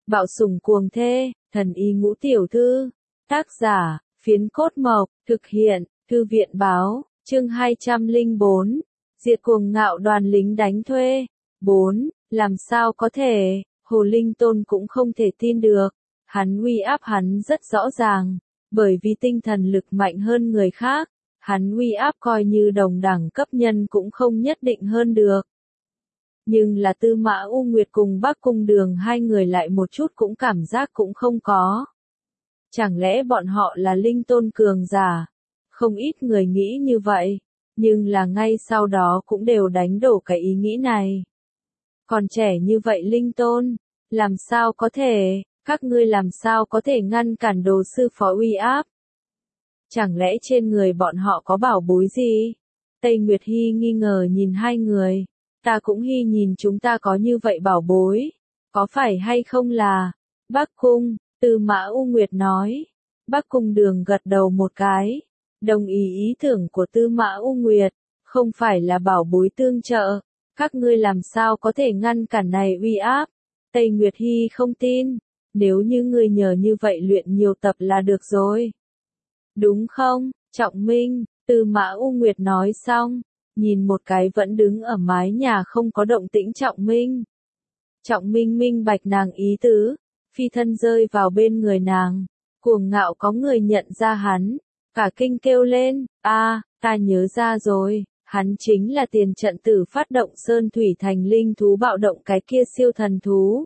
Bạo sủng cuồng thê, thần y ngũ tiểu thư. Tác giả, Phiến Cốt Mộc, thực hiện, Thư viện báo, chương 204. Diệt cuồng ngạo đoàn lính đánh thuê. 4. Làm sao có thể, Hồ Linh Tôn cũng không thể tin được. Hắn uy áp hắn rất rõ ràng, bởi vì tinh thần lực mạnh hơn người khác, hắn uy áp coi như đồng đẳng cấp nhân cũng không nhất định hơn được. Nhưng là Tư Mã U Nguyệt cùng Bắc Cung Đường hai người lại một chút cũng cảm giác cũng không có. Chẳng lẽ bọn họ là linh tôn cường giả? Không ít người nghĩ như vậy, nhưng là ngay sau đó cũng đều đánh đổ cái ý nghĩ này. Còn trẻ như vậy linh tôn, làm sao có thể, các ngươi làm sao có thể ngăn cản đồ sư phó uy áp? Chẳng lẽ trên người bọn họ có bảo bối gì? Tây Nguyệt Hi nghi ngờ nhìn hai người. Ta cũng hy nhìn chúng ta có như vậy bảo bối. Có phải hay không là? Bắc Cung, Tư Mã U Nguyệt nói. Bắc Cung Đường gật đầu một cái. Đồng ý tưởng của Tư Mã U Nguyệt. Không phải là bảo bối tương trợ. Các ngươi làm sao có thể ngăn cản này uy áp? Tây Nguyệt Hi không tin. Nếu như ngươi nhờ như vậy luyện nhiều tập là được rồi. Đúng không, Trọng Minh? Tư Mã U Nguyệt nói xong. Nhìn một cái vẫn đứng ở mái nhà không có động tĩnh Trọng Minh. Trọng Minh minh bạch nàng ý tứ, phi thân rơi vào bên người nàng. Cuồng ngạo có người nhận ra hắn, cả kinh kêu lên, ta nhớ ra rồi, hắn chính là tiền trận tử phát động Sơn Thủy Thành linh thú bạo động cái kia siêu thần thú.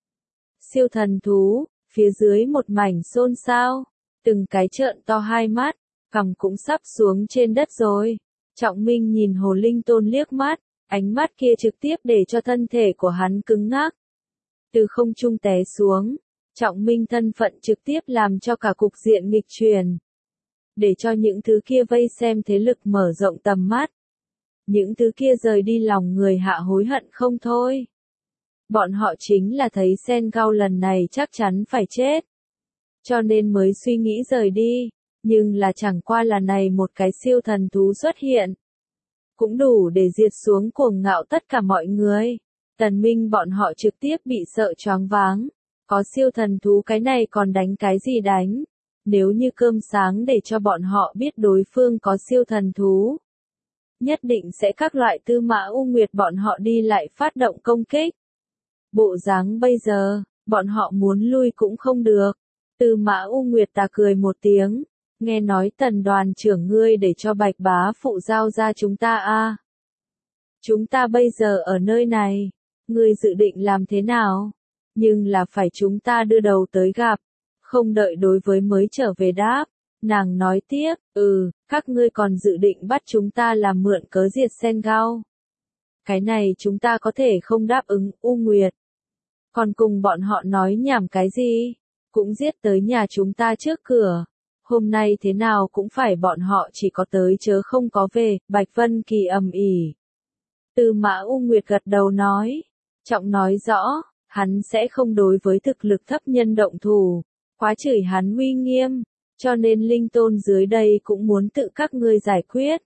Siêu thần thú, phía dưới một mảnh xôn xao, từng cái trợn to hai mắt, cằm cũng sắp xuống trên đất rồi. Trọng Minh nhìn Hồ Linh Tôn liếc mắt, ánh mắt kia trực tiếp để cho thân thể của hắn cứng ngắc. Từ không trung té xuống, Trọng Minh thân phận trực tiếp làm cho cả cục diện nghịch chuyển. Để cho những thứ kia vây xem thế lực mở rộng tầm mắt. Những thứ kia rời đi lòng người hạ hối hận không thôi. Bọn họ chính là thấy Sen Gao lần này chắc chắn phải chết. Cho nên mới suy nghĩ rời đi. Nhưng là chẳng qua là này một cái siêu thần thú xuất hiện. Cũng đủ để diệt xuống cuồng ngạo tất cả mọi người. Tần Minh bọn họ trực tiếp bị sợ choáng váng. Có siêu thần thú cái này còn đánh cái gì đánh? Nếu như cơm sáng để cho bọn họ biết đối phương có siêu thần thú. Nhất định sẽ các loại Tư Mã U Nguyệt bọn họ đi lại phát động công kích. Bộ dáng bây giờ, bọn họ muốn lui cũng không được. Tư Mã U Nguyệt ta cười một tiếng. Nghe nói Tần đoàn trưởng ngươi để cho Bạch bá phụ giao ra chúng ta Chúng ta bây giờ ở nơi này, ngươi dự định làm thế nào? Nhưng là phải chúng ta đưa đầu tới gặp, không đợi đối với mới trở về đáp. Nàng nói tiếp, các ngươi còn dự định bắt chúng ta làm mượn cớ diệt Sen Gao. Cái này chúng ta có thể không đáp ứng, U Nguyệt. Còn cùng bọn họ nói nhảm cái gì? Cũng giết tới nhà chúng ta trước cửa. Hôm nay thế nào cũng phải bọn họ chỉ có tới chớ không có về, Bạch Vân Kỳ ầm ĩ. Tư Mã U Nguyệt gật đầu nói, Trọng nói rõ, hắn sẽ không đối với thực lực thấp nhân động thủ, quá chửi hắn uy nghiêm, cho nên linh tôn dưới đây cũng muốn tự các ngươi giải quyết.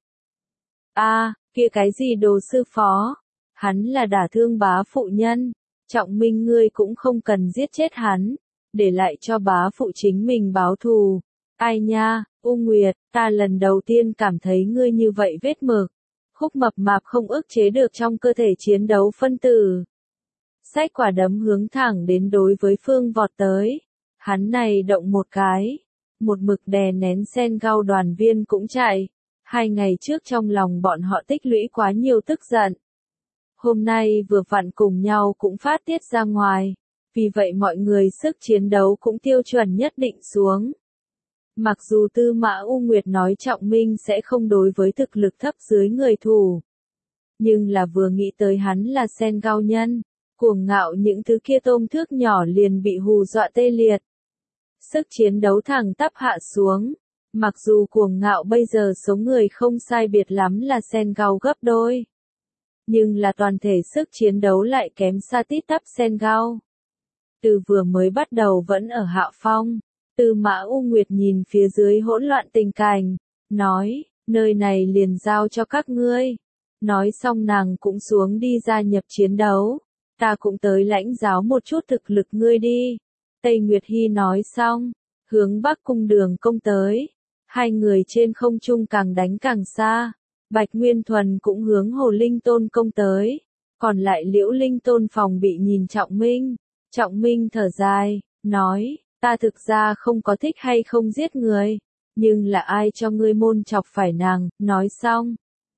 Kia cái gì đồ sư phó, hắn là đả thương bá phụ nhân, Trọng Minh ngươi cũng không cần giết chết hắn, để lại cho bá phụ chính mình báo thù. Ai nha, U Nguyệt, ta lần đầu tiên cảm thấy ngươi như vậy vết mực. Khúc mập mạp không ức chế được trong cơ thể chiến đấu phân tử. Xách quả đấm hướng thẳng đến đối với phương vọt tới. Hắn này động một cái. Một mực đè nén Sen Gao đoàn viên cũng chạy. 2 ngày trước trong lòng bọn họ tích lũy quá nhiều tức giận. Hôm nay vừa vặn cùng nhau cũng phát tiết ra ngoài. Vì vậy mọi người sức chiến đấu cũng tiêu chuẩn nhất định xuống. Mặc dù Tư Mã U Nguyệt nói Trọng Minh sẽ không đối với thực lực thấp dưới người thủ. Nhưng là vừa nghĩ tới hắn là Sen Gao nhân, cuồng ngạo những thứ kia tôm thước nhỏ liền bị hù dọa tê liệt. Sức chiến đấu thẳng tắp hạ xuống. Mặc dù cuồng ngạo bây giờ số người không sai biệt lắm là Sen Gao gấp đôi. Nhưng là toàn thể sức chiến đấu lại kém xa tít tắp Sen Gao. Từ vừa mới bắt đầu vẫn ở hạ phong. Tư Mã U Nguyệt nhìn phía dưới hỗn loạn tình cảnh, nói, nơi này liền giao cho các ngươi. Nói xong nàng cũng xuống đi gia nhập chiến đấu. ta cũng tới lãnh giáo một chút thực lực ngươi đi. Tây Nguyệt Hy nói xong, hướng Bắc Cung Đường công tới. Hai người trên không trung càng đánh càng xa. Bạch Nguyên Thuần cũng hướng Hồ Linh Tôn công tới. Còn lại Liễu Linh Tôn phòng bị nhìn Trọng Minh. Trọng Minh thở dài, nói, ta thực ra không có thích hay không giết người. Nhưng là ai cho ngươi môn chọc phải nàng, nói xong.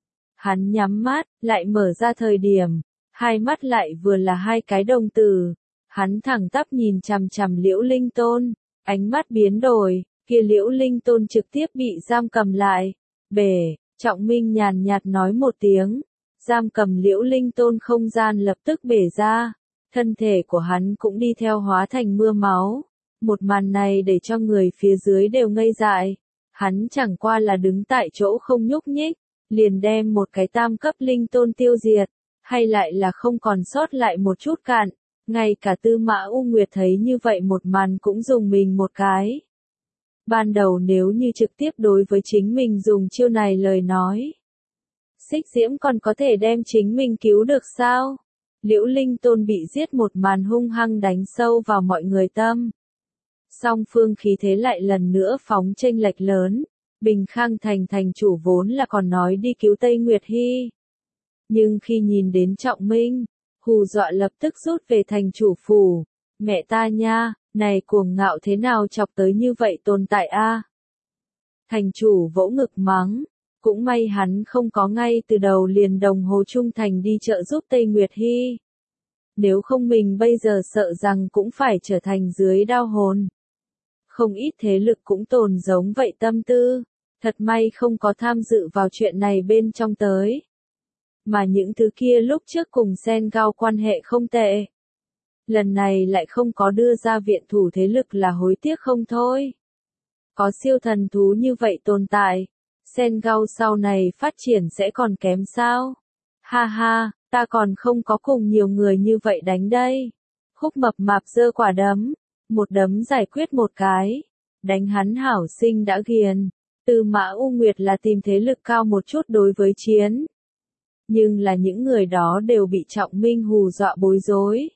Hắn nhắm mắt, lại mở ra thời điểm. Hai mắt lại vừa là hai cái đồng tử. Hắn thẳng tắp nhìn chằm chằm Liễu Linh Tôn. Ánh mắt biến đổi, kia Liễu Linh Tôn trực tiếp bị giam cầm lại. Bể, Trọng Minh nhàn nhạt nói một tiếng. Giam cầm Liễu Linh Tôn không gian lập tức bể ra. Thân thể của hắn cũng đi theo hóa thành mưa máu. Một màn này để cho người phía dưới đều ngây dại. Hắn chẳng qua là đứng tại chỗ không nhúc nhích, liền đem một cái tam cấp linh tôn tiêu diệt, hay lại là không còn sót lại một chút cạn. Ngay cả Tư Mã U Nguyệt thấy như vậy một màn cũng dùng mình một cái. Ban đầu nếu như trực tiếp đối với chính mình dùng chiêu này lời nói. Xích Diễm còn có thể đem chính mình cứu được sao? Liễu Linh Tôn bị giết một màn hung hăng đánh sâu vào mọi người tâm. Song phương khí thế lại lần nữa phóng chênh lệch lớn. Bình Khang Thành thành chủ vốn là còn nói đi cứu Tây Nguyệt Hy. Nhưng khi nhìn đến Trọng Minh, hù dọa lập tức rút về thành chủ phủ. Mẹ ta nha, này cuồng ngạo thế nào chọc tới như vậy tồn tại a? Thành chủ vỗ ngực mắng. Cũng may hắn không có ngay từ đầu liền đồng hồ trung thành đi trợ giúp Tây Nguyệt Hy. Nếu không mình bây giờ sợ rằng cũng phải trở thành dưới đao hồn. Không ít thế lực cũng tồn giống vậy tâm tư. Thật may không có tham dự vào chuyện này bên trong tới. Mà những thứ kia lúc trước cùng Sen Gao quan hệ không tệ. Lần này lại không có đưa ra viện thủ thế lực là hối tiếc không thôi. Có siêu thần thú như vậy tồn tại. Sen Gao sau này phát triển sẽ còn kém sao? Ha ha, ta còn không có cùng nhiều người như vậy đánh đây. Khúc Mập Mạp giơ quả đấm. Một đấm giải quyết một cái. Đánh hắn hảo sinh đã ghiền. Tư Mã U Nguyệt là tìm thế lực cao một chút đối với chiến. Nhưng là những người đó đều bị Trọng Minh hù dọa bối rối.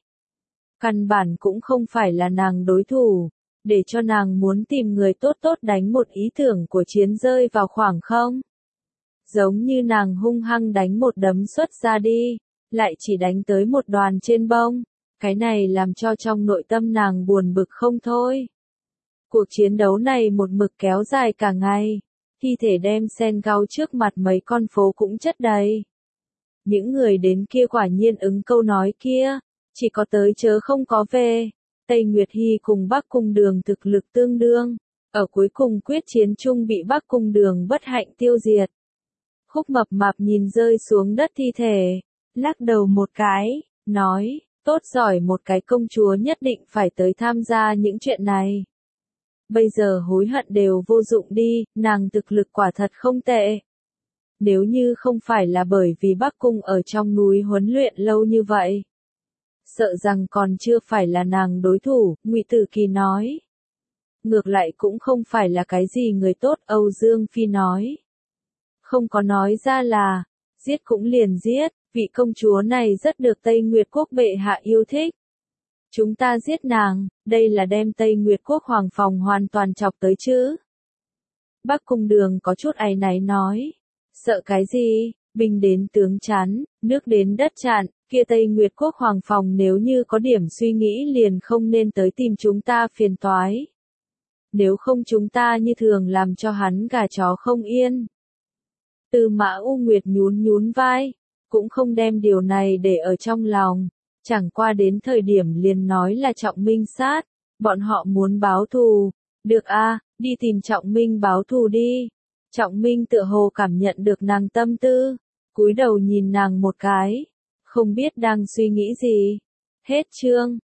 Căn bản cũng không phải là nàng đối thủ. Để cho nàng muốn tìm người tốt tốt đánh một ý tưởng của chiến rơi vào khoảng không. Giống như nàng hung hăng đánh một đấm xuất ra đi. Lại chỉ đánh tới một đoàn trên bông. Cái này làm cho trong nội tâm nàng buồn bực không thôi. Cuộc chiến đấu này một mực kéo dài cả ngày. Thi thể đem Sen Gao trước mặt mấy con phố cũng chất đầy. Những người đến kia quả nhiên ứng câu nói kia. Chỉ có tới chớ không có về. Tây Nguyệt Hy cùng Bắc Cung Đường thực lực tương đương. Ở cuối cùng quyết chiến chung bị Bắc Cung Đường bất hạnh tiêu diệt. Khúc Mập Mạp nhìn rơi xuống đất thi thể. Lắc đầu một cái. Nói. Tốt giỏi một cái công chúa nhất định phải tới tham gia những chuyện này. Bây giờ hối hận đều vô dụng đi, nàng thực lực quả thật không tệ. Nếu như không phải là bởi vì Bắc Cung ở trong núi huấn luyện lâu như vậy. Sợ rằng còn chưa phải là nàng đối thủ, Ngụy Tử Kỳ nói. Ngược lại cũng không phải là cái gì người tốt, Âu Dương Phi nói. Không có nói ra là, giết cũng liền giết. Vị công chúa này rất được Tây Nguyệt Quốc bệ hạ yêu thích. Chúng ta giết nàng, đây là đem Tây Nguyệt Quốc hoàng phòng hoàn toàn chọc tới chứ. Bắc Cung Đường có chút áy náy nói. Sợ cái gì, binh đến tướng chắn, nước đến đất chặn, kia Tây Nguyệt Quốc hoàng phòng nếu như có điểm suy nghĩ liền không nên tới tìm chúng ta phiền toái. Nếu không chúng ta như thường làm cho hắn gà chó không yên. Tư Mã U Nguyệt nhún nhún vai. Cũng không đem điều này để ở trong lòng. Chẳng qua đến thời điểm liền nói là Trọng Minh sát. Bọn họ muốn báo thù. Được a, đi tìm Trọng Minh báo thù đi. Trọng Minh tựa hồ cảm nhận được nàng tâm tư. Cúi đầu nhìn nàng một cái. Không biết đang suy nghĩ gì. Hết chương.